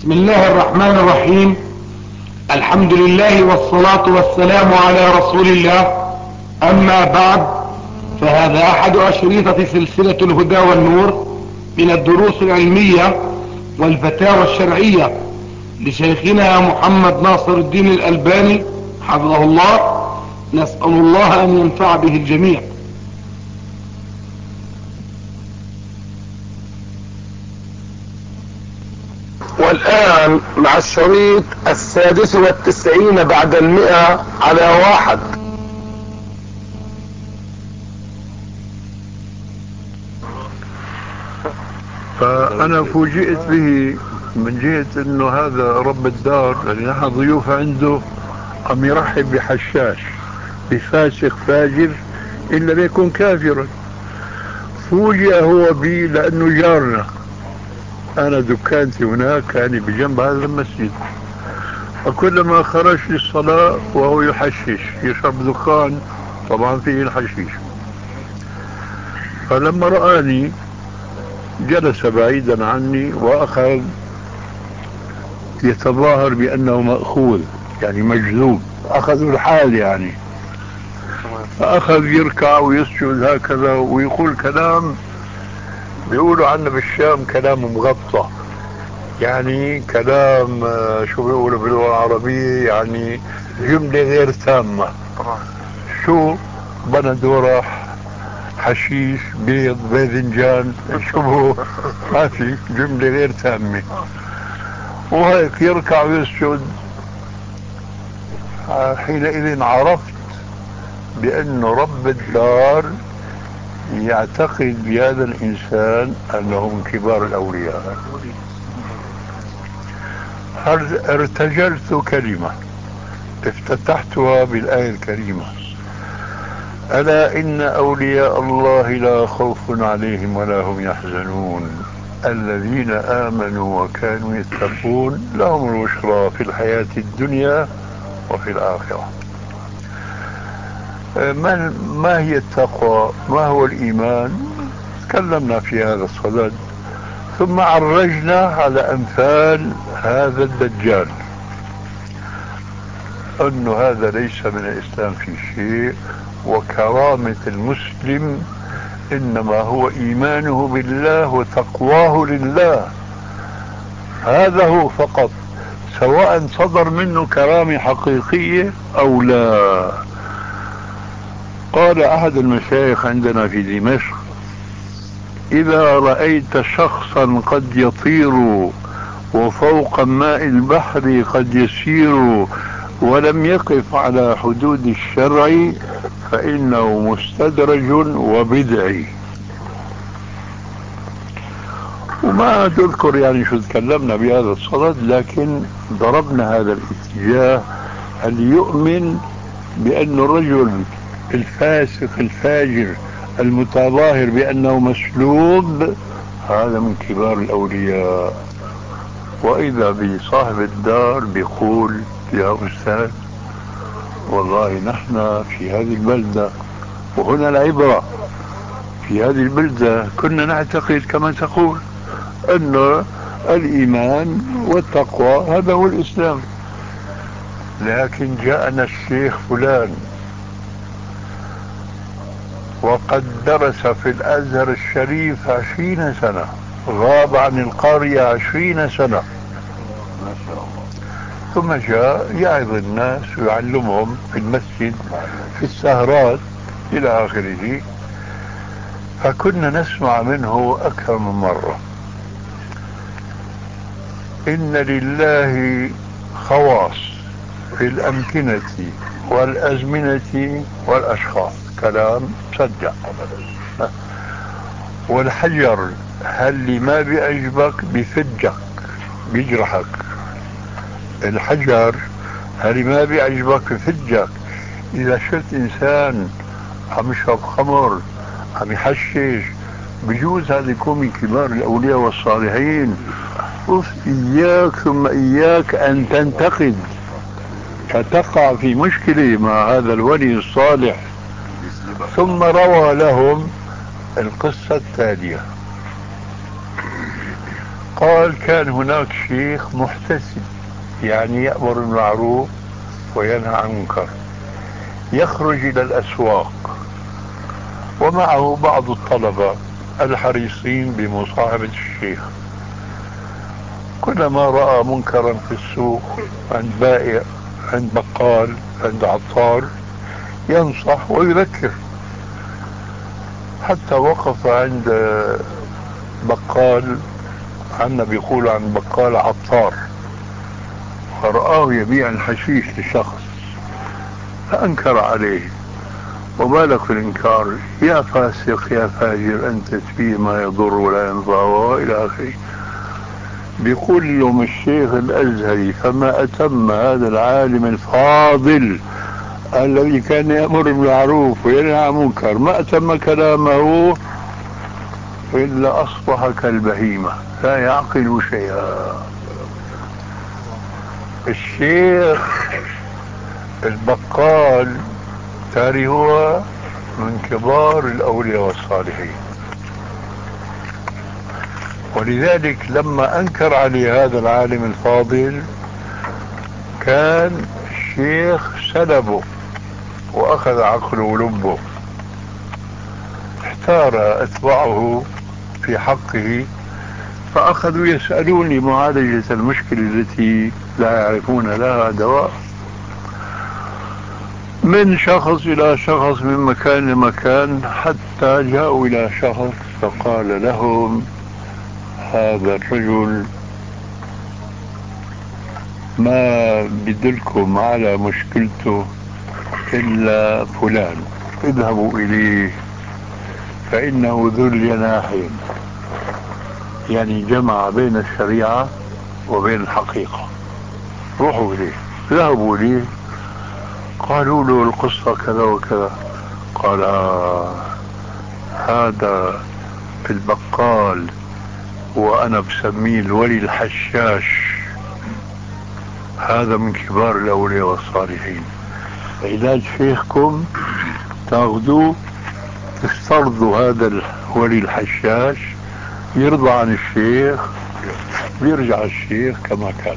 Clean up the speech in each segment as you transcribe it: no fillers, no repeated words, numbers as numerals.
بسم الله الرحمن الرحيم. الحمد لله والصلاة والسلام على رسول الله. أما بعد، فهذا أحد أشرطة سلسلة الهدى والنور من الدروس العلمية والفتاوى الشرعية لشيخنا محمد ناصر الدين الألباني حفظه الله. نسأل الله أن ينفع به الجميع. والآن مع الشريط 96 بعد 100 على 1. فأنا فوجئت به من جهة أنه هذا رب الدار اللي نحن ضيوف عنده عم يرحب بحشاش بفاسق فاجر إلا بيكون كافرا. فوجئ هو بي لأنه جارنا، أنا دكانتي هناك يعني بجنب هذا المسجد، فكلما خرج للصلاة وهو يحشش يشرب دخان طبعا فيه الحشيش. فلما رآني جلس بعيدا عني وأخذ يتظاهر بأنه مأخوذ يعني مجذوب، أخذوا الحال يعني، فأخذ يركع ويسجد هكذا ويقول كلام بيقولوا عنه بالشام كلام مغطى، يعني كلام شو بيقولوا باللغة العربية يعني جملة غير تامة. شو بندورة حشيش بيض باذنجان شو ما في جملة غير تامة، وهيك يركع ويسجد. حينئذ عرفت بأنه رب الدار يعتقد بهذا الإنسان أنه من كبار الأولياء. ارتجلت كلمة افتتحتها بالآية الكريمة: ألا إن أولياء الله لا خوف عليهم ولا هم يحزنون الذين آمنوا وكانوا يتقون لهم البشرى في الحياة الدنيا وفي الآخرة. ما هي التقوى؟ ما هو الإيمان؟ تكلمنا في هذا الصدد، ثم عرجنا على أمثال هذا الدجال أنه هذا ليس من الإسلام في شيء، وكرامة المسلم إنما هو إيمانه بالله وتقواه لله، هذا هو فقط، سواء صدر منه كرامة حقيقية أو لا. قال أحد المشايخ عندنا في دمشق: إذا رأيت شخصا قد يطير وفوق ماء البحر قد يسير ولم يقف على حدود الشرع فإنه مستدرج وبدعي. وما تذكر يعني شو تكلمنا بهذا الصدد، لكن ضربنا هذا الاتجاه اللي يؤمن بأن الرجل الفاسق الفاجر المتظاهر بأنه مسلوب هذا من كبار الأولياء. وإذا بصاحب الدار بيقول: يا أستاذ والله نحن في هذه البلدة، وهنا العبرة، في هذه البلدة كنا نعتقد كما تقول أن الإيمان والتقوى هذا هو الإسلام، لكن جاءنا الشيخ فلان وقد درس في الأزهر الشريف 20 سنة، غاب عن القرية 20 سنة، ثم جاء يعظ الناس ويعلمهم في المسجد في السهرات إلى آخره. فكنا نسمع منه أكثر من مرة: إن لله خواص في الأمكنة والأزمنة والأشخاص، كلام صدق. والحجر هل ما بيعجبك بفجك بيجرحك، الحجر هل ما بيعجبك بفجك. إذا شفت إنسان عم يشرب خمر عم يحشش بجوز هذا يكون من كبار الأولياء والصالحين. إياك ثم إياك أن تنتقد فتقع في مشكلة مع هذا الولي الصالح. ثم روى لهم القصة التالية: قال كان هناك شيخ محتسب، يعني يأمر بالمعروف وينهى عن المنكر، يخرج إلى الأسواق ومعه بعض الطلبة الحريصين بمصاحبة الشيخ. كلما رأى منكرا في السوق عند بائع، عند بقال، عند عطار، ينصح ويذكر. حتى وقف عند بقال، عنا بيقول عن بقال عطار، فرآه يبيع الحشيش لشخص فأنكر عليه. وبالك في الإنكار، يا فاسق يا فاجر أنت فيه ما يضر ولا ينفع وإلى آخره. بيقول لهم الشيخ الأزهري: فما أتم هذا العالم الفاضل الذي كان يأمر بالمعروف وينهى عن المنكر، ما أتم كلامه إلا أصبح كالبهيمة لا يعقل شيئا. الشيخ البقال تاري هو من كبار الأولياء والصالحين، ولذلك لما أنكر عليه هذا العالم الفاضل كان الشيخ سلبه وأخذ عقله ولبه. احتار أتباعه في حقه فأخذوا يسألون لمعالجة المشكلة التي لا يعرفون لها دواء، من شخص إلى شخص، من مكان لمكان، حتى جاءوا إلى شخص فقال لهم: هذا الرجل ما بدلكم على مشكلته إلا فلان، اذهبوا إليه فإنه ذو الجناحين، يعني جمع بين الشريعة وبين الحقيقة. روحوا إليه. ذهبوا إليه، قالوا له القصة كذا وكذا. قال: هذا البقال وأنا بسميه الولي الحشاش، هذا من كبار الأولياء والصالحين. علاج شيخكم تاخذوه تسترضوا هذا الولي الحشاش، يرضى عن الشيخ، بيرجع الشيخ كما كان.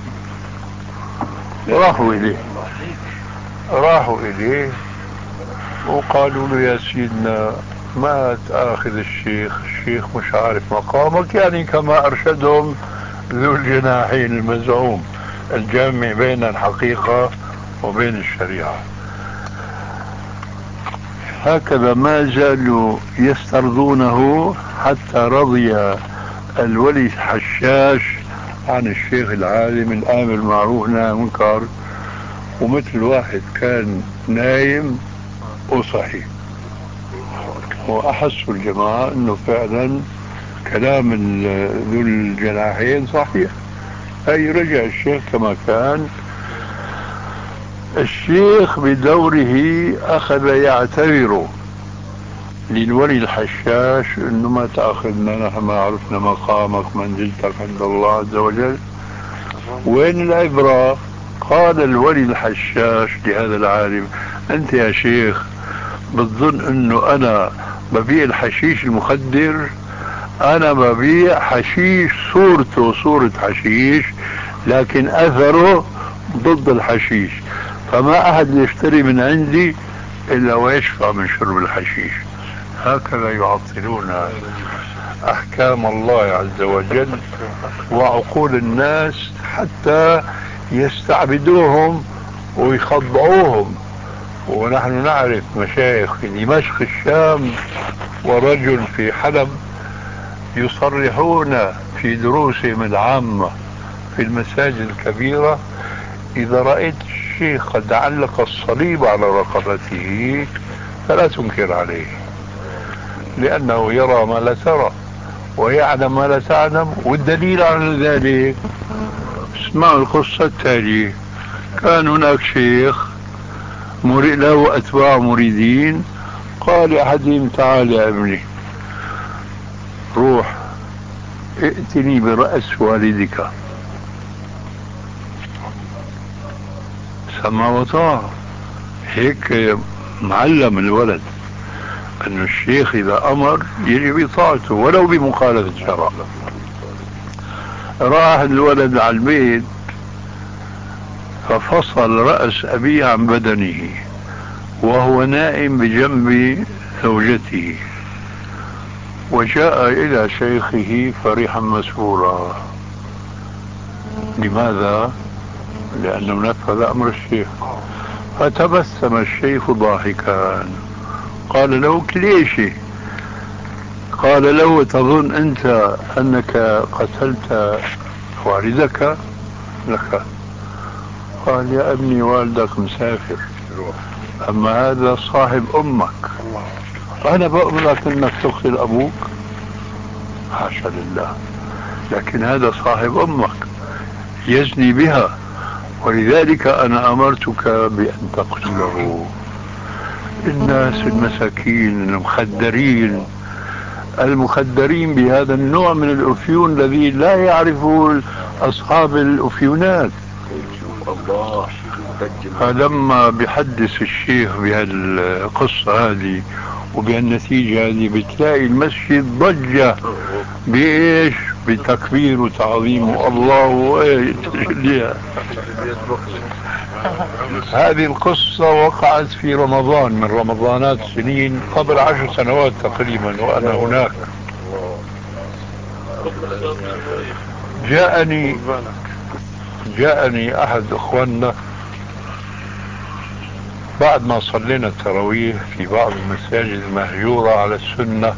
راحوا إليه وقالوا له: يا سيدنا ما تأخذ الشيخ مش عارف مقامك، يعني كما أرشدهم ذو الجناحين المزعوم الجامع بين الحقيقة وبين الشريعة. هكذا ما زالوا يسترضونه حتى رضي الولي الحشاش عن الشيخ العالم الآمر بالمعروف والنهي عن المنكر، ومثل واحد كان نايم وصحي. وأحسوا الجماعة أنه فعلا كلام ذو الجناحين صحيح. أي رجع الشيخ كما كان. الشيخ بدوره أخذ يعتذر للولي الحشاش أنه ما تأخذنا، نحن ما عرفنا مقامك منزلتك عند الله عز وجل. وين العبرة؟ قال الولي الحشاش لهذا العالم: أنت يا شيخ بتظن أنه أنا ببيع الحشيش المخدر؟ أنا ببيع حشيش صورته صورة حشيش لكن أثره ضد الحشيش، فما أحد يشتري من عندي إلا ويشفى من شرب الحشيش. هكذا يعطلون أحكام الله عز وجل وعقول الناس حتى يستعبدوهم ويخضعوهم. ونحن نعرف مشايخ في دمشق الشام ورجل في حلب يصرحون في دروسهم العامة في المساجد الكبيرة: إذا رأيت الشيخ قد علق الصليب على رقبته فلا تنكر عليه، لأنه يرى ما لا ترى ويعلم ما لا تعلم. والدليل على ذلك اسمعوا القصة التالية. كان هناك شيخ له أتباع مريدين، قال أحدهم: تعال يا ابني روح ائتني برأس والدك. سمع وطاع، هيك معلم الولد أن الشيخ إذا أمر يجب إطاعته ولو بمخالفة الشرع. راح الولد على البيت ففصل رأس أبيه عن بدنه وهو نائم بجنب زوجته، وجاء إلى شيخه فرحا مسرورا. لماذا؟ لأنه نفذ أمر الشيخ. فتبسم الشيخ ضاحكا، قال له: ليش؟ قال له: تظن أنت أنك قتلت والدك؟ لك. قال: يا ابني والدك مسافر، أما هذا صاحب أمك، أنا بأمرك أنك تقتل أبوك؟ حاشا لله، لكن هذا صاحب أمك يزني بها، ولذلك أنا أمرتك بأن تقتله. الناس المساكين المخدرين بهذا النوع من الأفيون الذي لا يعرفه أصحاب الأفيونات. فلما بيحدث الشيخ بهالقصة هذه وبهالنتيجة هذه بتلاقي المسجد ضجة بإيش؟ بتكبير وتعظيم الله. هذه القصة وقعت في رمضان من رمضانات سنين قبل 10 سنوات تقريبا، وأنا هناك. جاءني أحد أخواننا بعد ما صلينا التراويح في بعض المساجد المهجورة على السنة،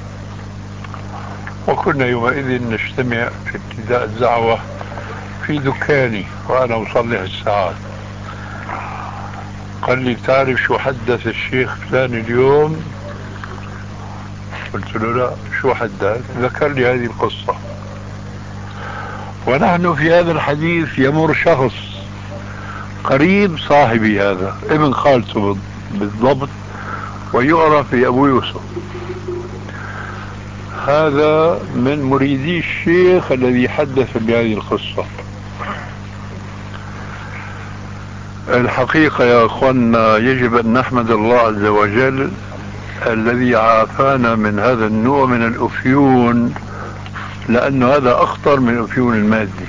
وكنا يومئذ نجتمع في ابتداء الدعوة في دكاني وأنا أصلح الساعات. قال لي: تعرف شو حدث الشيخ فلان اليوم؟ قلت له: لا، شو حدث؟ ذكر لي هذه القصة. ونحن في هذا الحديث يمر شخص قريب صاحبي، هذا ابن خالته بالضبط، ويعرف بأبو يوسف. هذا من مريدي الشيخ الذي حدث بهذه القصة. الحقيقة يا أخوانا يجب أن نحمد الله عز وجل الذي عافانا من هذا النوع من الأفيون، لأن هذا أخطر من الأفيون المادي.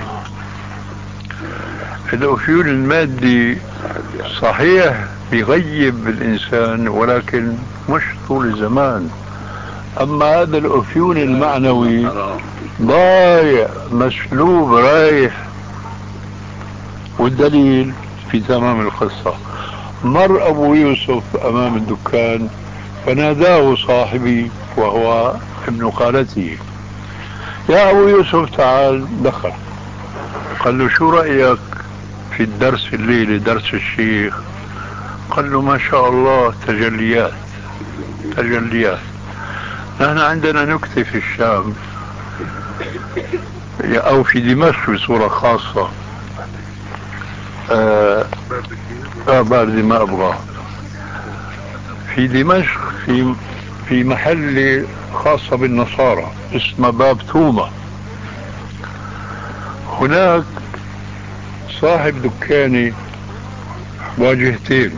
الأفيون المادي صحيح بيغيب الإنسان ولكن مش طول الزمان، أما هذا الأفيون المعنوي ضايع مسلوب رايح. والدليل في تمام القصة، مر أبو يوسف أمام الدكان فناداه صاحبي وهو ابن خالته: يا أبو يوسف تعال. دخل، قال له: شو رأيك في الدرس الليلة، درس الشيخ؟ قال له: ما شاء الله، تجليات. نحن عندنا نكتة في الشام أو في دمشق بصورة خاصة، باردة ما أبغى. في دمشق في محل خاصة بالنصارى اسمه باب تومة. هناك صاحب دكاني واجهتين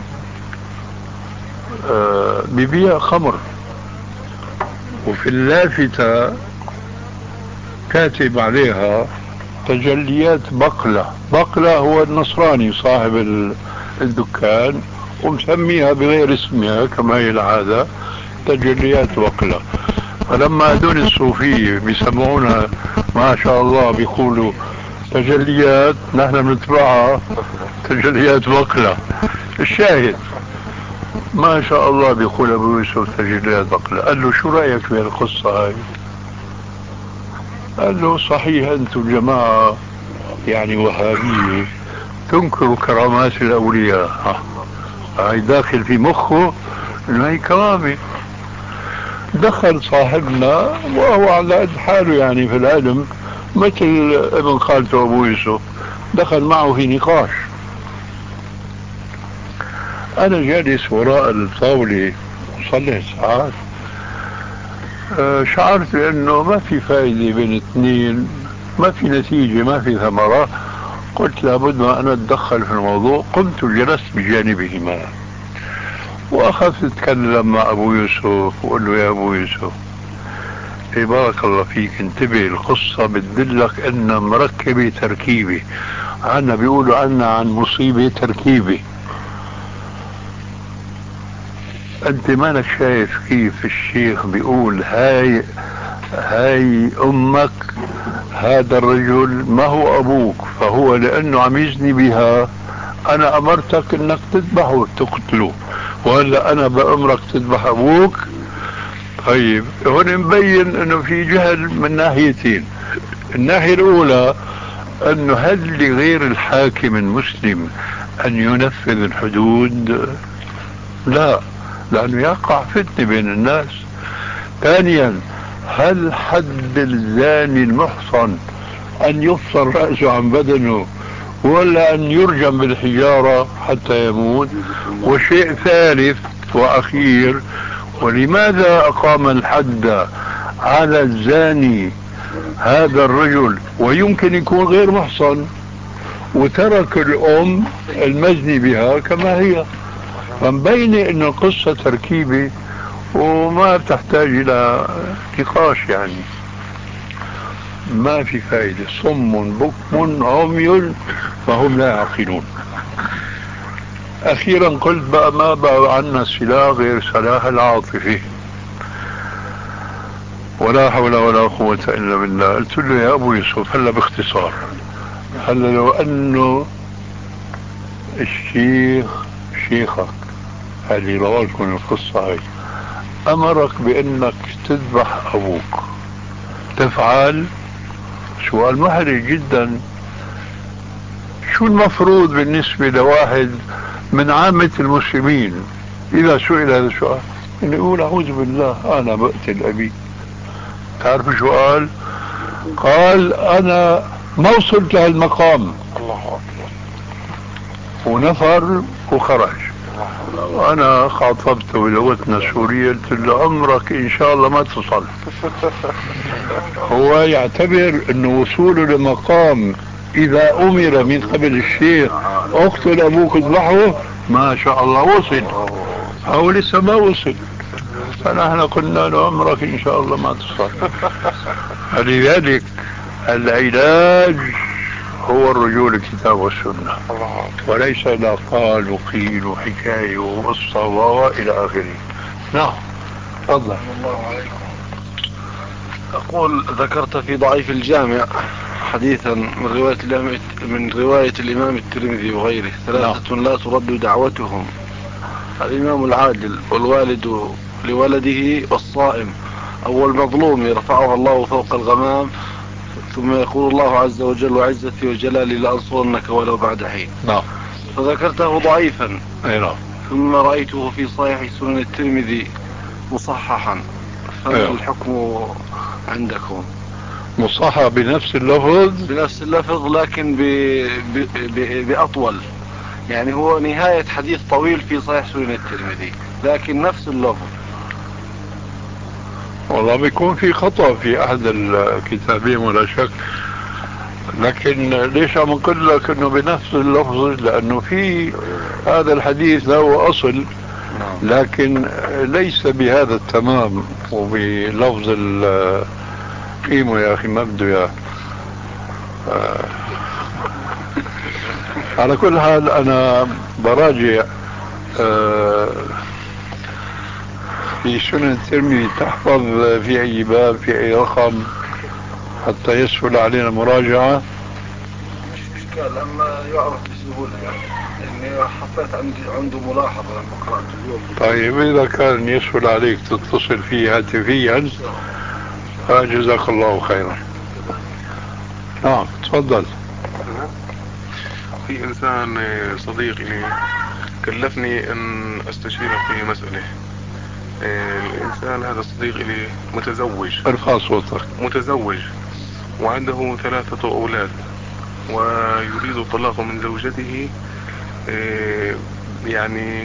ببيع خمر، وفي اللافتة كاتب عليها تجليات بقلة. بقلة هو النصراني صاحب الدكان، ومسميها بغير اسمها كما هي العادة، تجليات بقلة. فلما هدول الصوفية بيسمعونها ما شاء الله بيقولوا تجليات، نحن بنتبعها تجليات بقلة. الشاهد ما شاء الله بيقول أبو يوسف تجليات بقلة. قال له: شو رأيك في القصة هاي؟ قال له: صحيح أنتم جماعة يعني وهابية تنكروا كرامات الأولياء. هاي داخل في مخه إنه هي كرامة. دخل صاحبنا وهو على قد حاله يعني في العلم مثل ابن خالته أبو يوسف، دخل معه في نقاش. أنا جالس وراء الطاولة أصلح ساعات، شعرت بأنه ما في فائدة بين اثنين، ما في نتيجة، ما في ثمرة. قلت لابد ما أنا أتدخل في الموضوع. قمت جلست بجانبهما وأخذت أتكلم مع أبو يوسف وقل له: يا أبو يوسف، بارك الله فيك، انتبه، القصة بتدلك ان مركبة تركيبة، عنا بيقولوا عنا عن مصيبة تركيبة. انت مانك شايف كيف الشيخ بيقول هاي امك، هذا الرجل ما هو ابوك، فهو لانه عم يزني بها انا امرتك انك تذبحه تقتله، وهلا انا بامرك تذبح ابوك. طيب هون مبين انه في جهل من ناحيتين. الناحية الاولى انه هل لغير الحاكم المسلم ان ينفذ الحدود؟ لا، لانه يقع فتنة بين الناس. ثانيا، هل حد الزاني المحصن ان يفصل رأسه عن بدنه ولا ان يرجم بالحجارة حتى يموت؟ وشيء ثالث واخير، ولماذا اقام الحد على الزاني هذا الرجل ويمكن يكون غير محصن، وترك الام المزني بها كما هي؟ فمبينة انه القصة تركيبة وما بتحتاج الى نقاش، يعني ما في فائدة. صم بكم عمي فهم لا يعقلون. اخيرا قلت بقى ما بقى عنا سلاح غير سلاح العاطفة، ولا حول ولا قوة الا بالله. قلت له يا ابو يوسف هلا باختصار، هلا لو انه الشيخ شيخك اللي روالكم القصة هاي امرك بانك تذبح ابوك، تفعل؟ سؤال محرج جدا. شو المفروض بالنسبة لواحد من عامة المسلمين اذا سئل هذا السؤال؟ انه يقول اعوذ بالله انا بقتل ابي. تعرف شو قال؟ قال انا ما وصلت لهالمقام. الله اكبر. ونفر وخرج. انا خاطبته بلغتنا السورية قلت له عمرك ان شاء الله ما تصل. هو يعتبر انه وصوله لمقام اذا امر من قبل الشيخ اقتل ابوك اذبحه ما شاء الله وصل، هو لسه ما وصل. فنحن قلنا له عمرك ان شاء الله ما تصل. فلذلك العلاج هو الرجوع للكتاب والسنة، وليس لا قال وقيل وحكاية وقصة والى اخره. نعم تفضل. الله عليكم. أقول ذكرت في ضعيف الجامع حديثا من رواية الإمام الترمذي وغيره، ثلاثة لا ترد دعوتهم: الإمام العادل، والوالد لولده، والصائم، أو المظلوم يرفعها الله فوق الغمام ثم يقول الله عز وجل وعزتي وجلالي لأنصرنك ولو بعد حين. نعم. فذكرته ضعيفا. نعم. ثم رأيته في صحيح سنن الترمذي مصححا، فما الحكم عندكم؟ مصحح بنفس اللفظ؟ بنفس اللفظ لكن بأطول، يعني هو نهاية حديث طويل في صحيح سنن الترمذي لكن نفس اللفظ. والله بيكون في خطأ في أحد الكتابين ولا شك، لكن ليش عم نقول لك انه بنفس اللفظ؟ لانه في هذا الحديث له اصل لكن ليس بهذا التمام وبلفظ قيمه يا اخي ما بده اياه. على كل حال انا براجع في سنن الترمذي، تحفظ في اي باب في اي رقم حتى يسهل علينا مراجعة. مش اشكال اما يعرف بسهولة، يعني حطيت عنده ملاحظة لما قرأت اليوم. طيب اذا كان يسهل عليك تتصل فيه هاتفيا فجزاك الله خيرا. نعم تفضل. في انسان صديق لي كلفني ان استشيره في مسألة. الانسان هذا الصديق لي متزوج. ارفع صوتك. متزوج وعنده 3 اولاد، ويريد الطلاق من زوجته يعني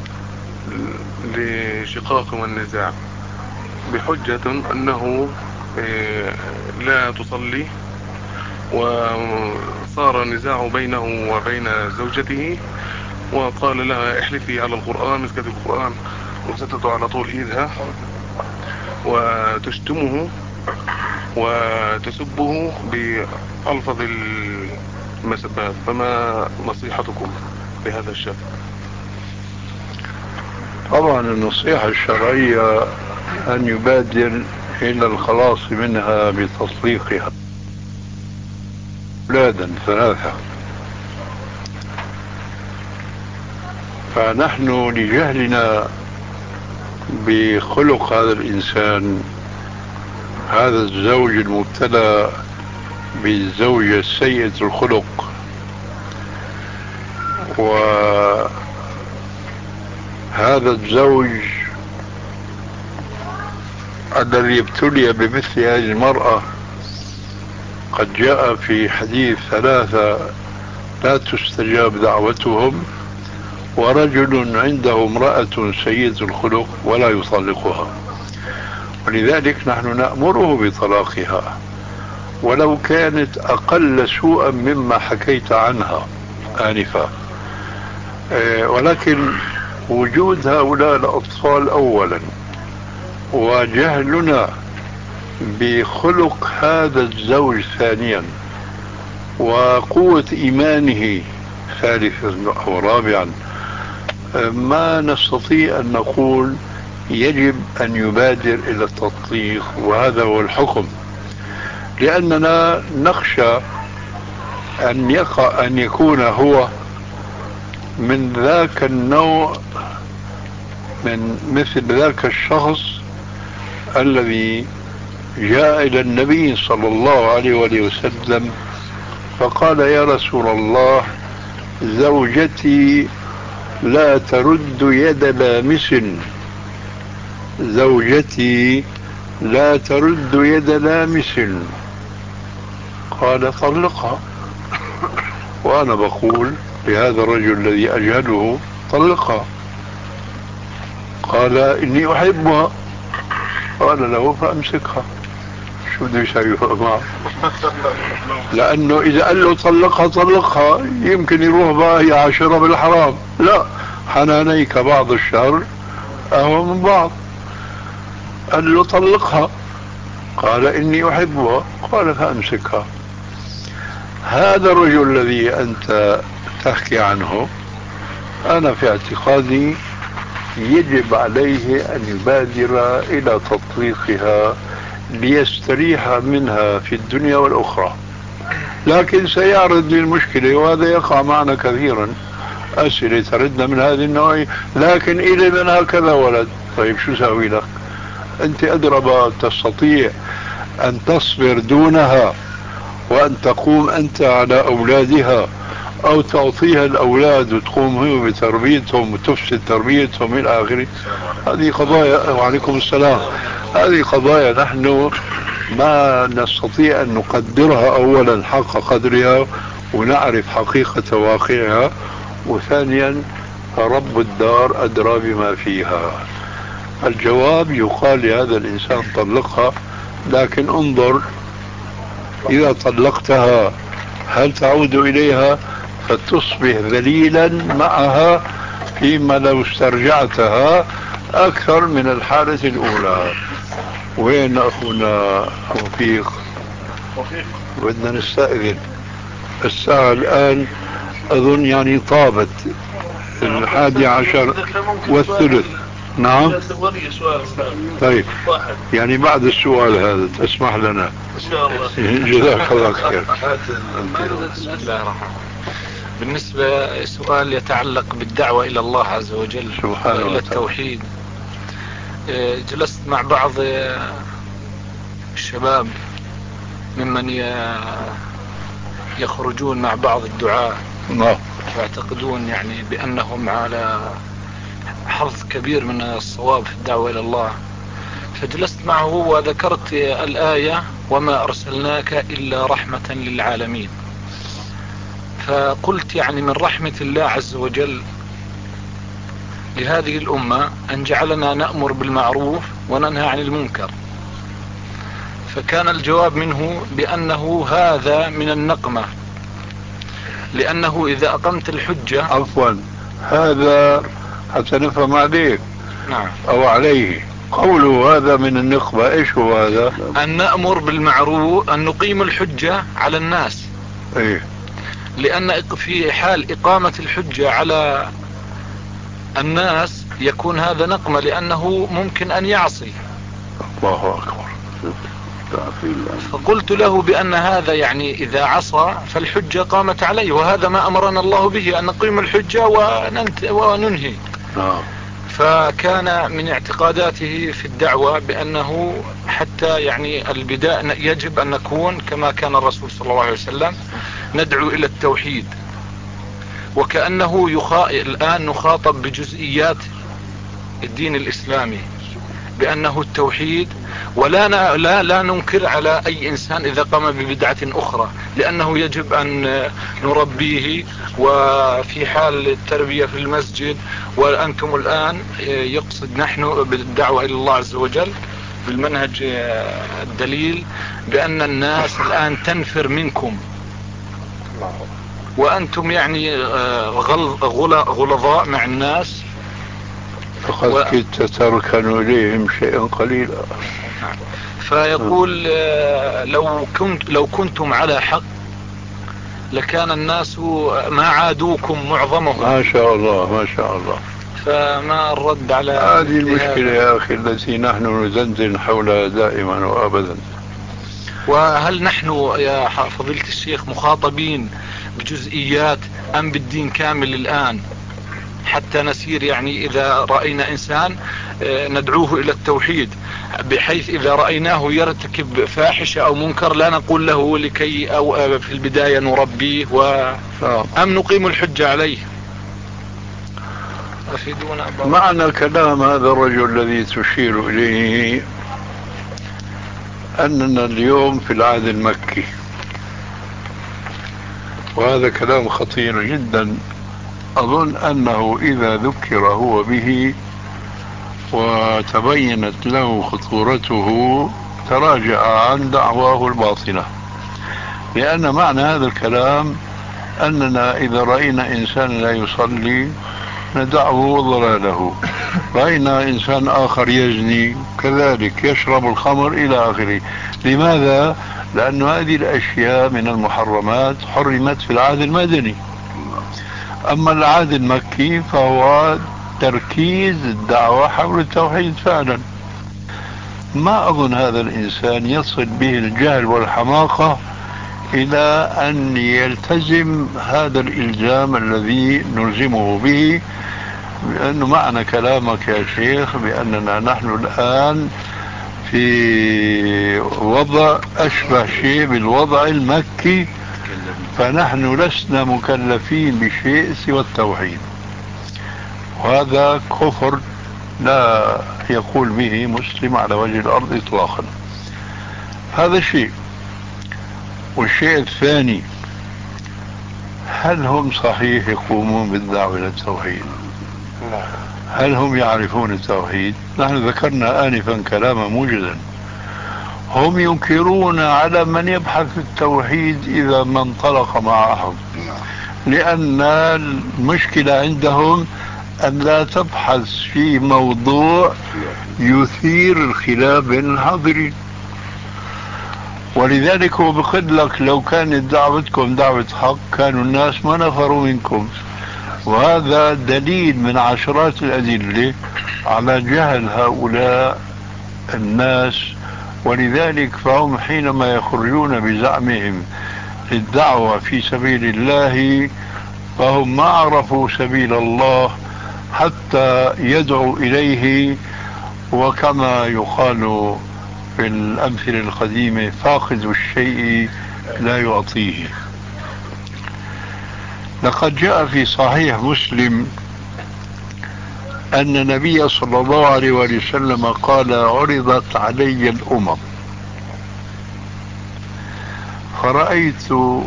لشقاق والنزاع بحجة انه لا تصلي، وصار نزاع بينه وبين زوجته، وقال لها احلفي على القرآن، مسكت القرآن ومسكته على طول ايدها وتشتمه وتسبه بألفظ المسبات، فما نصيحتكم بهذا الشأن؟ طبعا النصيحة الشرعية أن يبادر إلى الخلاص منها بتطليقها أولادا 3. فنحن لجهلنا بخلق هذا الإنسان، هذا الزوج المبتلى بالزوجة السيئة الخلق، وهذا الزوج الذي ابتلي بمثل هذه المرأة، قد جاء في حديث 3 لا تستجاب دعوتهم، ورجل عنده امرأة سيئة الخلق ولا يطلقها. ولذلك نحن نأمره بطلاقها ولو كانت أقل سوءا مما حكيت عنها آنفا. ولكن وجود هؤلاء الأطفال أولا، وجهلنا بخلق هذا الزوج ثانيا، وقوة إيمانه ثالثا أو رابعا، ما نستطيع أن نقول يجب أن يبادر إلى التطليق، وهذا هو الحكم، لأننا نخشى أن يكون هو من ذاك النوع، من مثل ذاك الشخص الذي جاء إلى النبي صلى الله عليه وآله وسلم فقال: يا رسول الله، زوجتي لا ترد يد لامس، زوجتي لا ترد يد لامس. قال: طلقها. وأنا بقول لهذا الرجل الذي أجهله: طلقها. قال: إني أحبها. قال له: فأمسكها. شو بده يسوي معه؟ لأنه إذا قال له طلقها يمكن يروح بقى يعاشرها بالحرام. لا، حنانيك بعض الشر أهو من بعض. قال له: طلقها. قال: إني أحبها. قال: فأمسكها. هذا الرجل الذي أنت تحكي عنه، أنا في اعتقادي يجب عليه أن يبادر إلى تطليقها ليستريح منها في الدنيا والأخرى. لكن سيعرض لي المشكلة، وهذا يقع معنا كثيرا، أسئلة تردنا من هذه النوعية: لكن إلي من هكذا ولد. طيب شو سوي لك؟ أنت أدرى، تستطيع أن تصبر دونها وأن تقوم أنت على أولادها، أو تعطيها الأولاد وتقوم هو بتربيتهم وتفسد تربيتهم إلى آخره. هذه قضايا. وعليكم السلام. هذه قضايا نحن ما نستطيع أن نقدرها أولا حق قدرها ونعرف حقيقة واقعها، وثانيا رب الدار أدرى بما فيها. الجواب يقال لهذا الإنسان: طلقها، لكن انظر إذا طلقتها هل تعود إليها فتصبح ذليلا معها، فيما لو استرجعتها أكثر من الحالة الأولى. وين أخونا وفيق؟ بدنا نستأذن، الساعة الآن أظن يعني طابت 11:03. نعم. طيب، يعني بعد السؤال هذا تسمح لنا إن شاء الله. جزاك الله خير. بسم الله الرحمن. بالنسبة سؤال يتعلق بالدعوة إلى الله عز وجل وإلى التوحيد، جلست مع بعض الشباب ممن يخرجون مع بعض الدعاة يعتقدون يعني بأنهم على حظ كبير من الصواب في الدعوة إلى الله، فجلست معه وذكرت الآية: وما أرسلناك إلا رحمة للعالمين. فقلت يعني من رحمة الله عز وجل لهذه الأمة أن جعلنا نأمر بالمعروف وننهى عن المنكر. فكان الجواب منه بأنه هذا من النقمة، لأنه إذا أقمت الحجة. عفوا، هذا حتى نفهم عليك. نعم. أو عليه. قوله هذا من النقمة، ايش هو هذا؟ أن نأمر بالمعروف، أن نقيم الحجة على الناس. ايه. لأن في حال إقامة الحجة على الناس يكون هذا نقمة، لأنه ممكن أن يعصي. الله أكبر. فقلت له بأن هذا يعني إذا عصى فالحجة قامت عليه، وهذا ما أمرنا الله به، أن نقيم الحجة وننهي. فكان من اعتقاداته في الدعوة بأنه حتى يعني البداية يجب أن نكون كما كان الرسول صلى الله عليه وسلم، ندعو إلى التوحيد. وكأنه الآن نخاطب بجزئيات الدين الإسلامي بأنه التوحيد، ولا لا ننكر على أي إنسان إذا قام ببدعة أخرى، لأنه يجب أن نربيه. وفي حال التربية في المسجد، وأنتم الآن يقصد نحن بالدعوة إلى الله عز وجل بالمنهج الدليل بأن الناس الآن تنفر منكم، وأنتم يعني غلظاء مع الناس. فقد كدت تركن إليهم شيئا قليلا. فيقول لو كنتم على حق لكان الناس ما عادوكم معظمهم. ما شاء الله ما شاء الله. فما الرد على هذه المشكلة يا أخي التي نحن نزنزن حولها دائما وأبدا. وهل نحن يا فضيلة الشيخ مخاطبين بجزئيات أم بالدين كامل الآن، حتى نسير يعني إذا رأينا إنسان ندعوه إلى التوحيد، بحيث إذا رأيناه يرتكب فاحشة أو منكر لا نقول له لكي أو في البداية نربيه أم نقيم الحجة عليه؟ معنى كلام هذا الرجل الذي تشير إليه أننا اليوم في العهد المكي، وهذا كلام خطير جدا. أظن أنه إذا ذكر هو به وتبينت له خطورته تراجع عن دعواه الباطلة، لأن معنى هذا الكلام أننا إذا رأينا إنسان لا يصلي ندعه ضلاله، رأينا إنسان آخر يزني كذلك، يشرب الخمر إلى آخره. لماذا؟ لأن هذه الأشياء من المحرمات حرمت في العهد المدني. أما العهد المكي فهو تركيز الدعوة حول التوحيد فعلا. ما أظن هذا الإنسان يصل به الجهل والحماقة إلى أن يلتزم هذا الإلزام الذي نلزمه به، لأنه معنى كلامك يا شيخ بأننا نحن الآن في وضع أشبه شيء بالوضع المكي، فنحن لسنا مكلفين بشيء سوى التوحيد، وهذا كفر لا يقول به مسلم على وجه الأرض إطلاقا. هذا شيء. والشيء الثاني، هل هم صحيح يقومون بالدعوة إلى التوحيد؟ هل هم يعرفون التوحيد؟ نحن ذكرنا آنفا كلاما موجزا. هم ينكرون على من يبحث في التوحيد إذا ما انطلق معهم، لأن المشكلة عندهم أن لا تبحث في موضوع يثير الخلاف بين الحاضرين. ولذلك هو بقول لك لو كانت دعوتكم دعوة حق كانوا الناس ما نفروا منكم، وهذا دليل من عشرات الأدلة على جهل هؤلاء الناس. ولذلك فهم حينما يخرجون بزعمهم للدعوة في سبيل الله فهم ما عرفوا سبيل الله حتى يدعوا إليه، وكما يقال في الأمثلة القديمة فاقد الشيء لا يعطيه. لقد جاء في صحيح مسلم أن النبي صلى الله عليه وسلم قال: عرضت علي الأمم فرأيت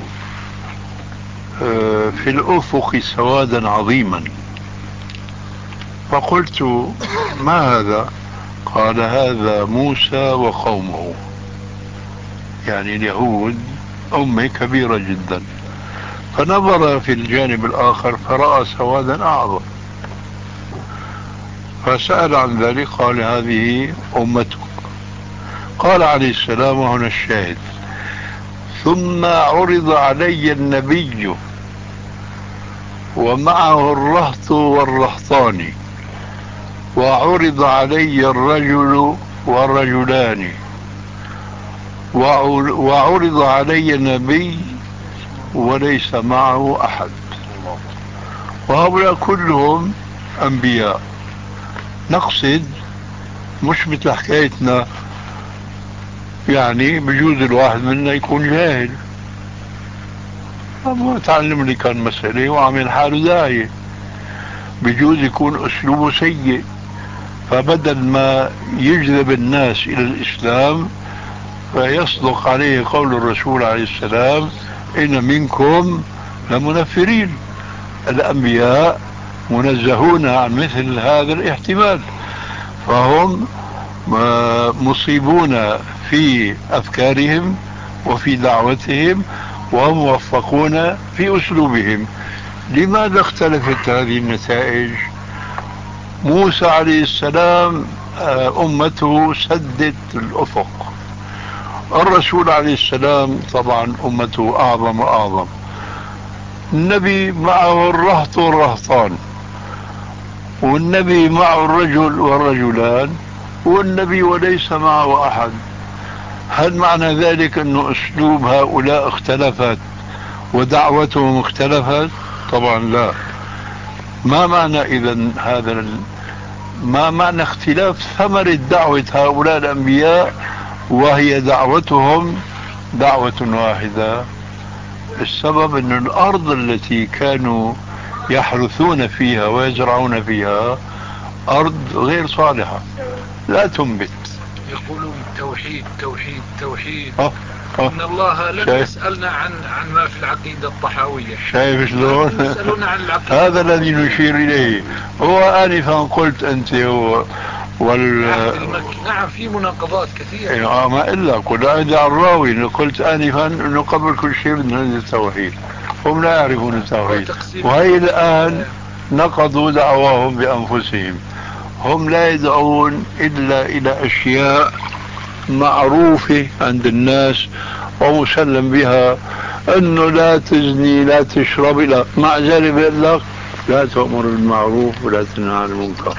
في الأفق سوادا عظيما، فقلت: ما هذا؟ قال: هذا موسى وقومه، يعني اليهود أمة كبيرة جدا. فنظر في الجانب الآخر فرأى سوادا أعظم، فسأل عن ذلك قال هذه أمتك. قال عليه السلام وهنا الشاهد: ثم عرض علي النبي ومعه الرهط والرهطان، وعرض علي الرجل والرجلان، وعرض علي النبي وليس معه أحد. وهؤلاء كلهم أنبياء. نقصد مش مثل حكايتنا، يعني بجوز الواحد منا يكون جاهل، ما تعلم لي كان مسألة وعمل حاله داعية، بجوز يكون أسلوبه سيء، فبدل ما يجذب الناس إلى الإسلام فيصدق عليه قول الرسول عليه السلام: إن منكم لمنفرين. الأنبياء منزهون عن مثل هذا الاحتمال، فهم مصيبون في أفكارهم وفي دعوتهم وموفقون في أسلوبهم. لماذا اختلفت هذه النتائج؟ موسى عليه السلام أمته سدت الأفق، الرسول عليه السلام طبعا أمته أعظم وأعظم، النبي معه الرهط والرهطان، والنبي معه الرجل والرجلان، والنبي وليس معه أحد. هل معنى ذلك أن أسلوب هؤلاء اختلفت ودعوتهم اختلفت؟ طبعا لا. ما معنى إذن هذا ما معنى اختلاف ثمرة دعوة هؤلاء الأنبياء وهي دعوتهم دعوة واحدة؟ السبب أن الأرض التي كانوا يحرثون فيها ويزرعون فيها أرض غير صالحة، لا تنبت. يقولون توحيد توحيد توحيد. إن الله لم يسألنا عن ما في العقيدة الطحاوية. شايف شلون؟ يسألون عن العقيدة. هذا الذي نشير إليه. هو آنفا قلت أنت نعم، في مناقضات كثيرة. ما إلا كل عند الراوي قلت آنفا أنه قبل كل شيء بدنا التوحيد. هم لا يعرفون التوحيد، وهي الآن نقضوا دعواهم بأنفسهم. هم لا يدعون إلا إلى أشياء معروفة عند الناس ومسلم بها، أنه لا تزني لا تشرب، لا مع ذلك يقول لك لا تأمر بالمعروف ولا تنهى عن المنكر.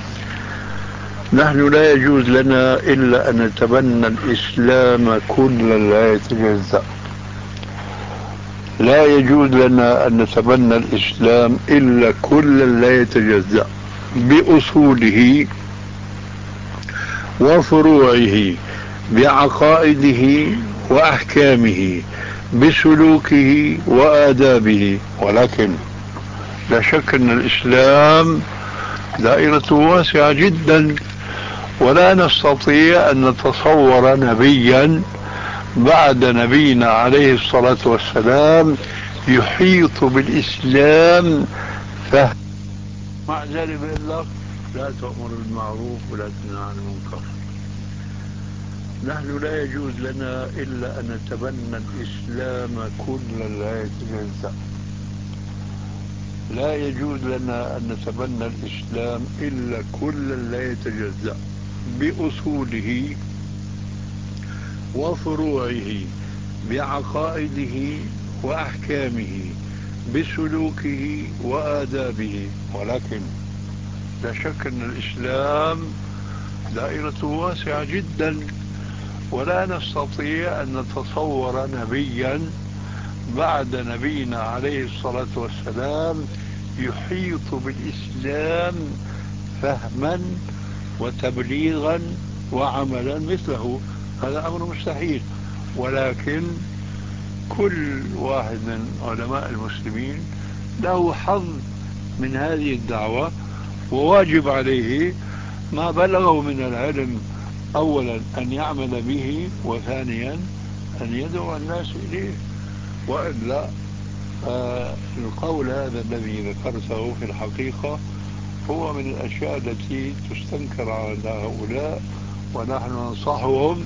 نحن لا يجوز لنا إلا أن نتبنى الإسلام كلا لا يتجزأ. لا يجوز لنا أن نتبنى الإسلام إلا كلا لا يتجزأ، بأصوله وفروعه، بعقائده وأحكامه، بسلوكه وآدابه. ولكن لا شك أن الإسلام دائرة واسعة جدا، ولا نستطيع أن نتصور نبيا بعد نبينا عليه الصلاة والسلام يحيط بالإسلام فهم. مع ذلك يقول لك لا تأمر بالمعروف ولا تنهى عن المنكر. نحن لا يجوز لنا إلا أن نتبنى الإسلام كلا لا يتجزأ. لا يجوز لنا أن نتبنى الإسلام إلا كلا لا يتجزأ، بأصوله وفروعه، بعقائده وأحكامه، بسلوكه وآدابه. ولكن لا شك أن الإسلام دائرة واسعة جدا، ولا نستطيع أن نتصور نبيا بعد نبينا عليه الصلاة والسلام يحيط بالإسلام فهما وتبليغا وعملا مثله. هذا أمر مستحيل. ولكن كل واحد من علماء المسلمين له حظ من هذه الدعوة، وواجب عليه ما بلغه من العلم أولا أن يعمل به، وثانيا أن يدعو الناس إليه. وإلا القول هذا الذي ذكرته في الحقيقة هو من الأشياء التي تستنكر على هؤلاء، ونحن ننصحهم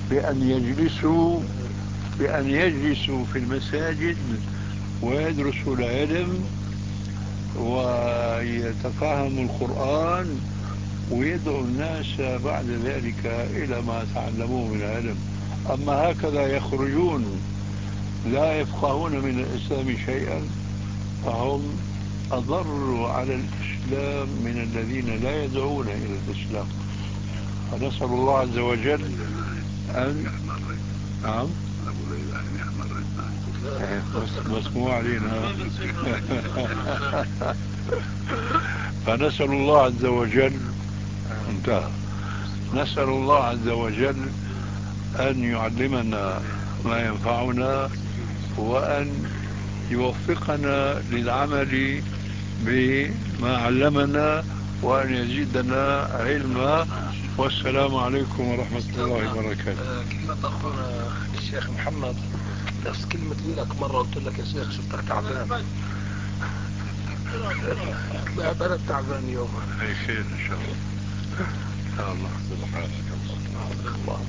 بأن يجلسوا في المساجد ويدرسوا العلم ويتفهموا القرآن ويدعو الناس بعد ذلك إلى ما تعلموه من العلم. أما هكذا يخرجون لا يفقهون من الإسلام شيئا فهم أضر على الإسلام من الذين لا يدعون إلى الإسلام. فنسأل الله عز وجل أن نعم مسموع علينا. فنسأل الله عز وجل انتهى. نسأل الله عز وجل أن يعلمنا ما ينفعنا وأن يوفقنا للعمل بما علمنا وأن يزيدنا علما. والسلام عليكم ورحمة الله وبركاته. كلمة أخونا الشيخ محمد نفس كلمة لك مرة قلت لك يا شيخ شفتك تعبان. لا أنا تعبان يوم. أي خير إن شاء الله. الله سبحانه الله.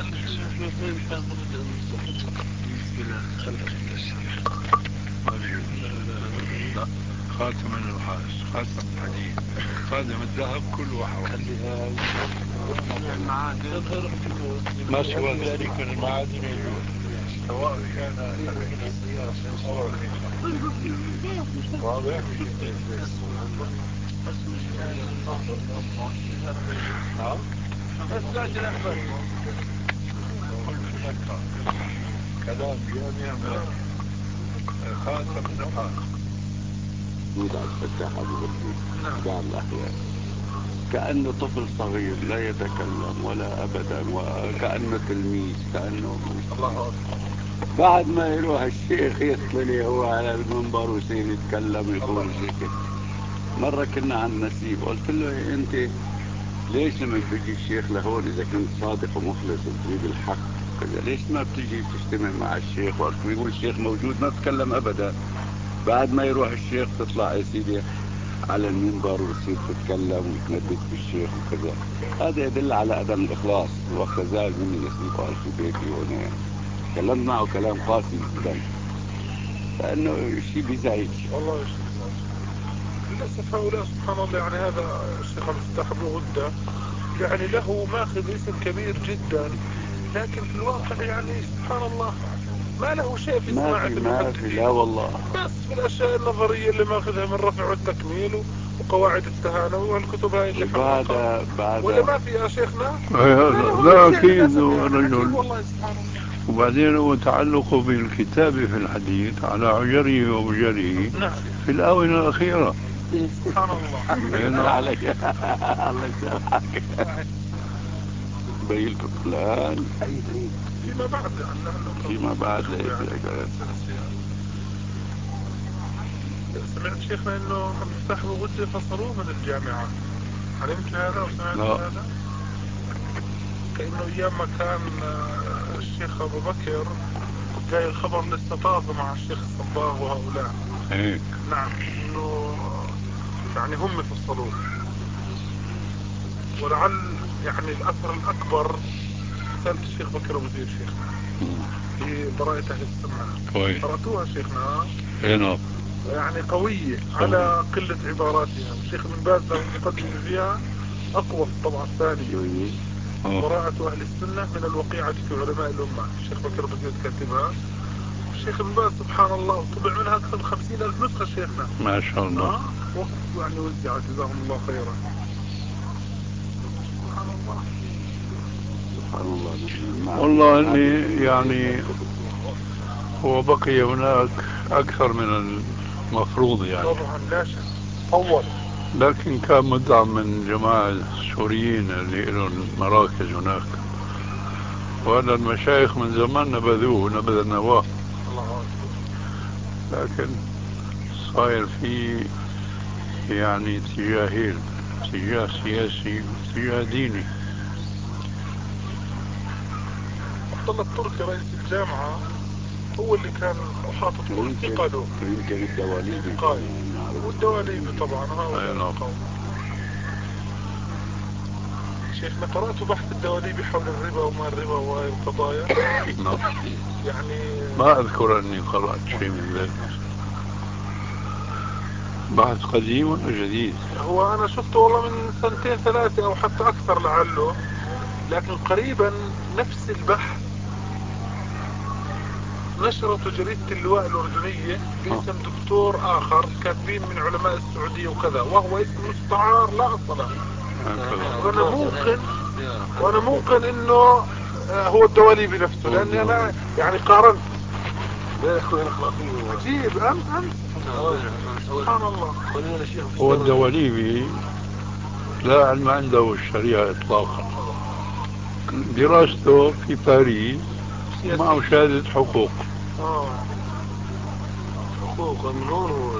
خاتم النحاس، خاتم الحديد، خاتم الذهب كله حرام. ما سوى ذلك من المعادن يجوز سواء كان واضح. كلام جامع خاتم النحاس. يوضع الفتاح أبو بكر قال الأحياء كأنه طفل صغير لا يتكلم ولا أبدا وكأنه تلميذ كأنه بعد ما يروح الشيخ يطلع هو على المنبر ويصير يتكلم يقول شيء. مرة كنا عند نسيب قلت له أنت ليش لما بيجي الشيخ لهون إذا كنت صادق ومخلص وتريد الحق ليش ما بتجي تجتمع مع الشيخ؟ وقت بيقول الشيخ موجود ما بتكلم أبدا. بعد ما يروح الشيخ تطلع يا سيدي على المنبر وتصير تتكلم وتندد بالشيخ وكذا. هذا يدل على عدم الإخلاص. وقت زعل مني نسيب قال في بيتي هنا تكلمت معه كلام قاسي جدا لأنه شيء بيزعج. والله شيء بيزعج للأسف. هؤلاء سبحان الله يعني هذا الشيخ المفتاح ابن غدة يعني له ماخذ اسم كبير جدا لكن في الواقع يعني سبحان الله ما له شيء في صناعة المحدثين. لا والله بس في الأشياء النظرية اللي ماخذها من رفع والتكميل وقواعد التهانوي والكتب هاي اللي حققها ولا ما فيها شيخنا. لا أكيد رجل. وبعدين هو تعلقه بالكتابة في الحديث على عجره وبجره في الآونة الأخيرة. سبحان الله. عليك الله يسامحك. بيلك فلان فيما بعد سمعت شيخنا انه المفتاح وغدة فصلوه من الجامعة. علمت هذا وسمعت هذا كأنه ايام ما كان الشيخ ابو بكر جاي الخبر لسه طازه مع الشيخ الصباغ وهؤلاء. نعم انه يعني هم فصلوه. ولعل يعني الاثر الاكبر رسالة الشيخ بكر ابو زيد شيخنا في براءة اهل السنة. قرأتوها شيخنا؟ نعم. يعني قوية على قلة عباراتها. الشيخ ابن باز له مقدم فيها اقوى في الطبعة الثانية. براءة اهل السنة من الوقيعة في علماء الامة. الشيخ بكر ابو زيد كاتبها. الشيخ ابن باز سبحان الله طبع منها اكثر من 50,000 نسخة شيخنا ما شاء الله. وقت يعني وزع جزاهم الله خيرا. سبحان الله سبحان الله. والله اني يعني هو بقي هناك اكثر من المفروض يعني. طبعا لا شك. اول لكن كان مدعم من جماعة السوريين اللي لهم مراكز هناك. وأنا المشايخ من زمان نبذوه نبذ النواه. لكن صاير في يعني اتجاهين، اتجاه سياسي واتجاه ديني. عبد الله التركي رئيس الجامعة هو اللي كان حاطط كل ثقله. يمكن الدواليبي والدواليبي طبعا هؤلاء القوم. شيخنا قرأت بحث الدواليبي حول الربا وما الربا وهاي القضايا. يعني ما أذكر أني قرأت شيء من ذلك. بحث قديم ولا جديد؟ هو انا شفته والله من 2 3 او حتى اكثر لعله، لكن قريبا نفس البحث نشرته جريدة اللواء الأردنية باسم دكتور آخر كاتبين من علماء السعودية وكذا، وهو اسم مستعار لا أصل له. وأنا موقن إنه هو الدواليبي نفسه، لأني أنا يعني قارنت. عجيب. أمس سبحان الله. هو الدواليبي لا علم عنده الشريعة إطلاقا، دراسته في باريس معه شهادة حقوق. حقوق من هون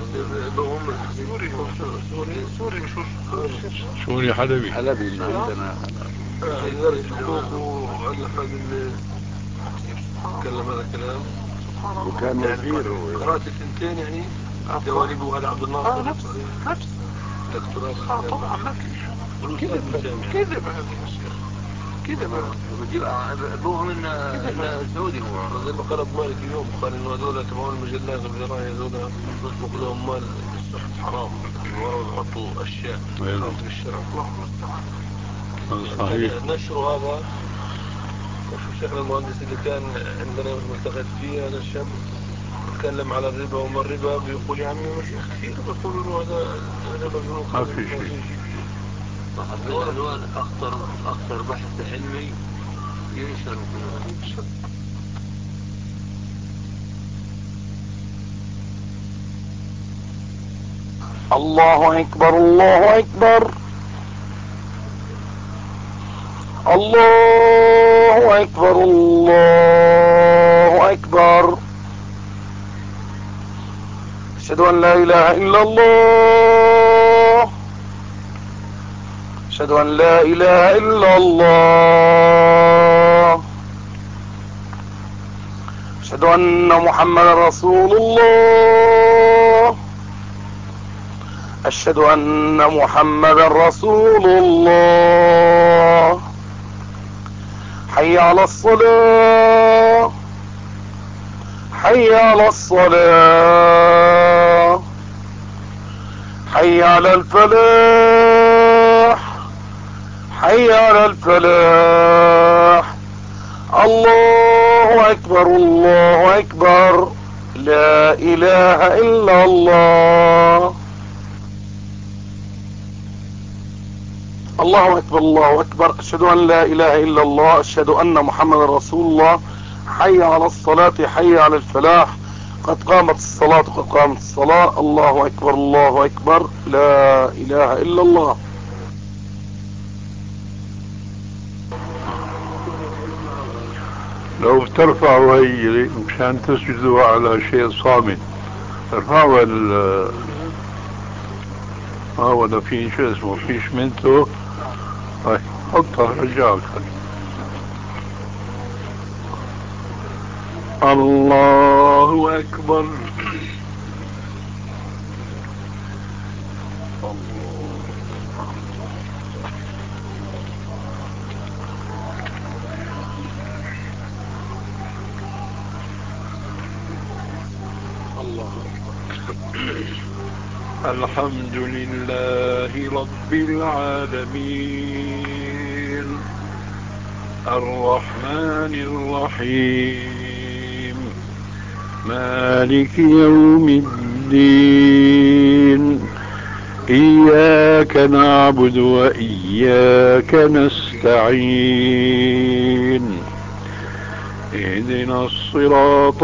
سوري مش سوري حلبي من عندنا درس حقوق وعلى حد اللي تكلم هذا الكلام وكان وزير. قرأت الثنتين يعني دواليب وهذا عبد الناصر نفس دكتوراه. طبعا نفس كذب هذا يا شيخ، كذب. ابوه من سعودي، هو زي ما قال ابو مالك اليوم، قال انه هذول تبعون المجلات والجرايد هذول نطبق لهم مال السحت حرام، ورا يحطوا اشياء خارج الشرع. الله المستعان. صحيح. نشر هذا وشو شيخنا المهندس اللي كان عندنا ملتقيت فيه، هذا الشاب تكلم على الربا وما الربا، بيقول يا عمي مش كثير بيقولوا له هذا ربا بنوك ما في شيء. هذول اخطر بحث علمي ينشر في الله أكبر الله أكبر الله أكبر الله أكبر. أشهد أن لا إله إلا الله، أشهد أن لا إله إلا الله، أشهد أن محمدا رسول الله، أشهد أن محمدا رسول الله. حي على الصلاة، حي على الصلاة، حي على الفلاح، حي على الفلاح. الله أكبر الله أكبر، لا إله إلا الله. الله أكبر الله أكبر. أشهد أن لا إله إلا الله، أشهد أن محمد رسول الله. حي على الصلاة، حي على الفلاح، قد قامت الصلاة قد قامت الصلاة. الله أكبر الله أكبر، لا إله إلا الله. لو ترفعوا هي مشان تسجدوا على شيء صامت، ارفعوا ولا في شيء اسمه في شمنته. طيب حطها رجعك. الله أكبر. الحمد لله رب العالمين، الرحمن الرحيم، مالك يوم الدين، إياك نعبد وإياك نستعين، اهدنا الصراط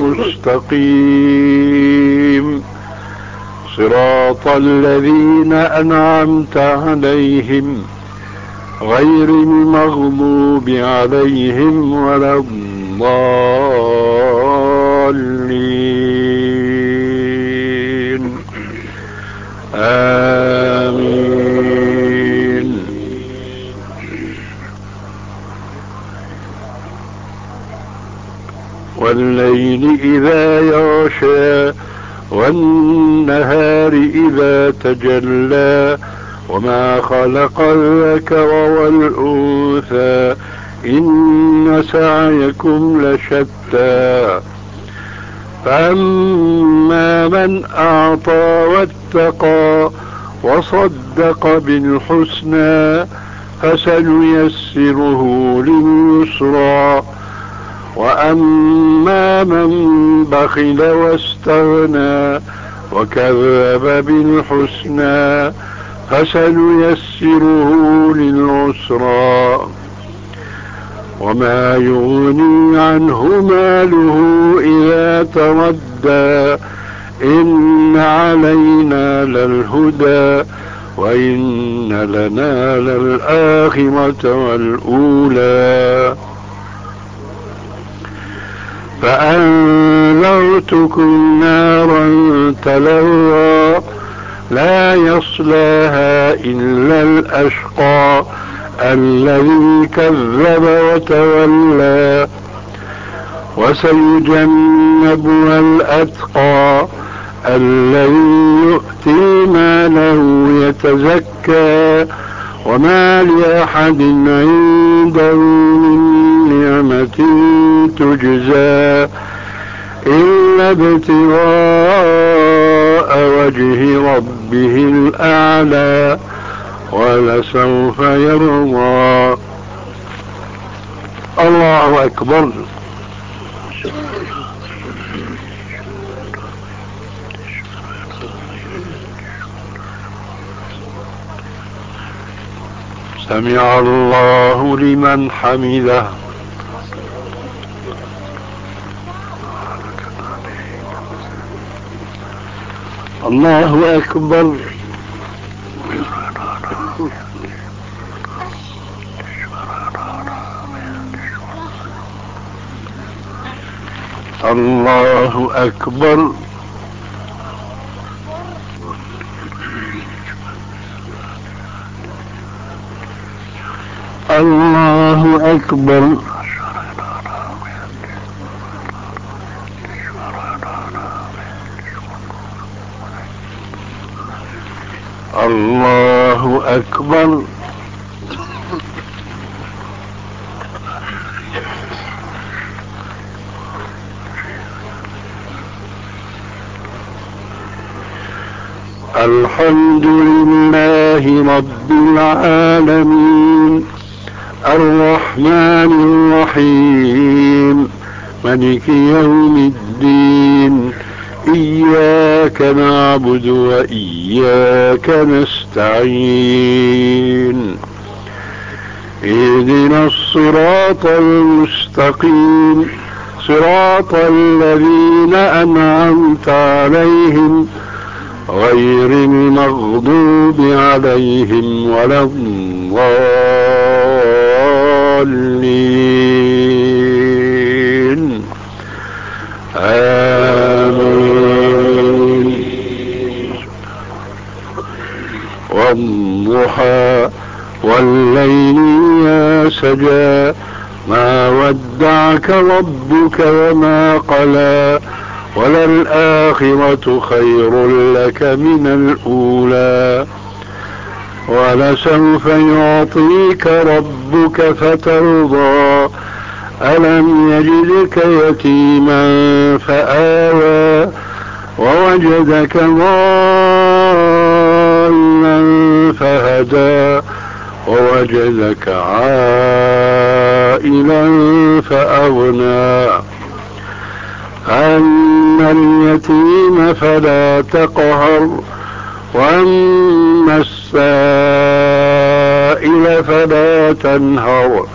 المستقيم، صراط الذين أنعمت عليهم غير المغضوب عليهم ولا الضالين. آمين. والليل إذا يغشى والنهار إذا تجلى وما خلق الذكر والأنثى إن سعيكم لشتى فأما من أعطى واتقى وصدق بالحسنى فسنيسره لليسرى وأما من بخل واستغنى وكذب بالحسنى فسنيسره للعسرى وما يغني عنه ماله إذا تردى إن علينا للهدى وإن لنا للآخرة والأولى فأنذرتكم نارا تلظى لا يصلاها إلا الأشقى الذي كذب وتولى وسيجنبها الأتقى الذي يؤتي ماله يتزكى وما لأحد عنده من نعمة تجزى إلا ابتغاء وجه ربه الأعلى ولسوف يرضى. الله أكبر. سمع الله لمن حمده. الله أكبر. الله أكبر. الله أكبر. الله أكبر. الحمد لله رب العالمين الرحمن الرحيم مالك يوم الدين إياك نعبد وإياك نستعين اهدنا الصراط المستقيم صراط الذين أنعمت عليهم غير المغضوب عليهم ولا الضالين آمين. والضحى والليل إذا سجى ما ودعك ربك وما قلى وللآخرة خير لك من الأولى ولسوف يعطيك ربك فترضى ألم يجدك يتيما فآوى ووجدك ضالا فهدى ووجدك عائلا فأغنى أما اليتيم فلا تقهر وأما السائل فلا تنهر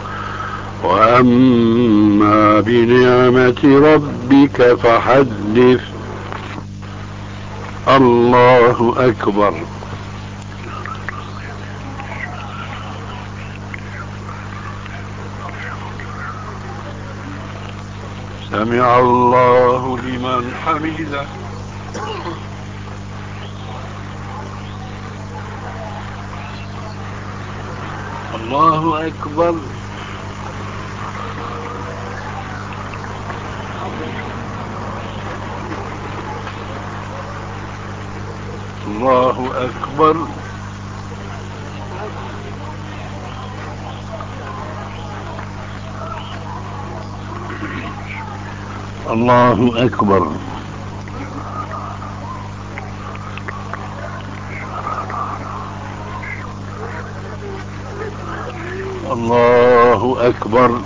وأما بنعمة ربك فحدث. الله أكبر. سمع الله لمن حمده. الله أكبر. الله أكبر. الله أكبر. الله أكبر.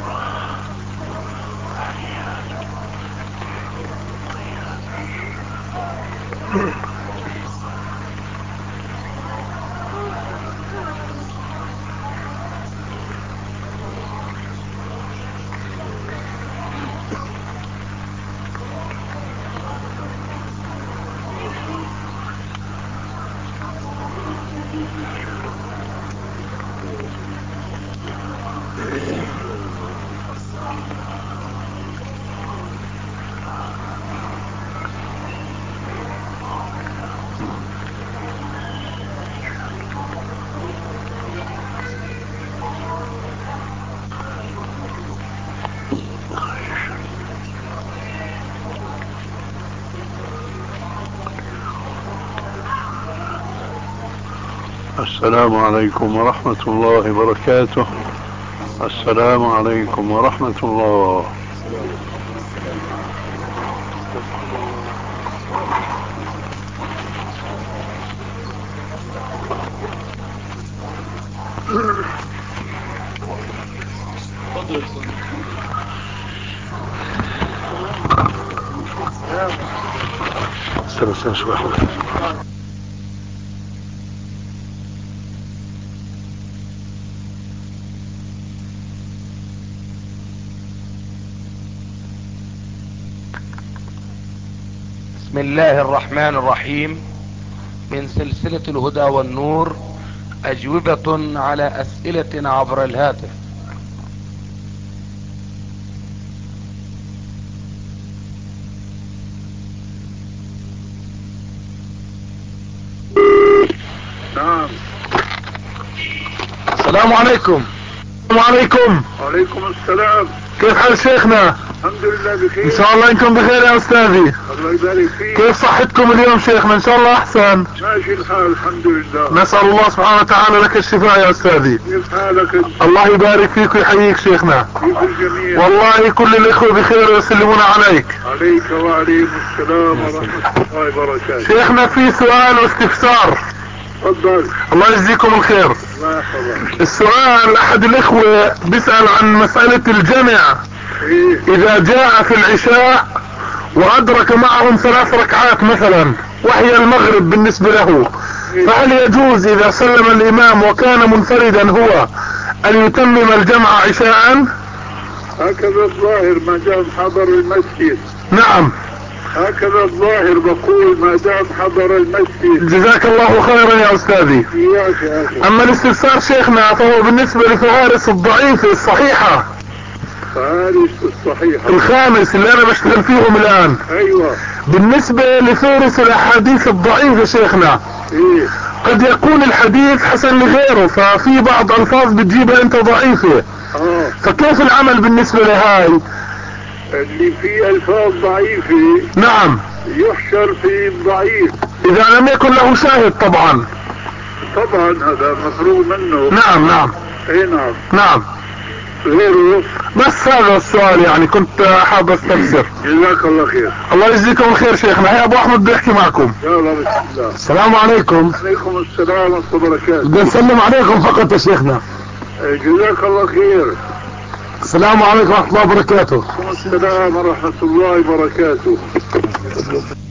السلام عليكم ورحمة الله وبركاته. السلام عليكم ورحمة الله. بسم الله الرحمن الرحيم. من سلسلة الهدى والنور، أجوبة على أسئلة عبر الهاتف. نعم. السلام عليكم. السلام عليكم. وعليكم السلام. كيف حال شيخنا؟ الحمد لله بخير. ان شاء الله انكم بخير يا استاذي. الله يبارك فيك. كيف صحتكم اليوم شيخنا؟ ان شاء الله احسن. ماشي الحال الحمد لله. نسأل الله سبحانه وتعالى لك الشفاء يا استاذي. كيف حالك انت؟ الله يبارك فيك ويحييك شيخنا. كيف الجميع؟ والله كل الاخوة بخير ويسلمون عليك. عليك وعليكم السلام ورحمة الله وبركاته. شيخنا في سؤال واستفسار. تفضل. الله يجزيكم الخير. الله يحفظك. السؤال احد الاخوة بيسأل عن مسألة الجمع. اذا جاء في العشاء وادرك معهم 3 ركعات مثلا وهي المغرب بالنسبة له، فهل يجوز اذا سلم الامام وكان منفردا هو ان يتمم الجمع عشاء؟ هكذا الظاهر ما دام حضر المسجد. نعم هكذا الظاهر بقول ما دام حضر المسجد. جزاك الله خيرا يا استاذي. إياك يا أخي. اما الاستفسار شيخنا فهو بالنسبة لفوارس الضعيفة الصحيحة. فارس الصحيحة. الخامس اللي انا بشتغل فيهم الان. ايوه. بالنسبة لفارس الاحاديث الضعيفة شيخنا، ايه. قد يكون الحديث حسن لغيره، ففي بعض الفاظ بتجيبها انت ضعيفة. فكيف العمل بالنسبة لهاي؟ اللي فيه الفاظ ضعيفة نعم يحشر في الضعيف اذا لم يكن له شاهد طبعا. طبعا هذا مفروغ منه. نعم نعم. اي نعم. نعم. غيره بس هذا السؤال يعني كنت حابب استفسر. جزاك الله خير. الله يجزيكم الخير شيخنا. هيا ابو احمد بيحكي معكم. يلا بسم الله. السلام عليكم. عليكم السلام ورحمة الله وبركاته. بدي نسلم عليكم فقط يا شيخنا. جزاك الله خير. السلام عليكم ورحمة الله وبركاته. السلام ورحمة الله وبركاته.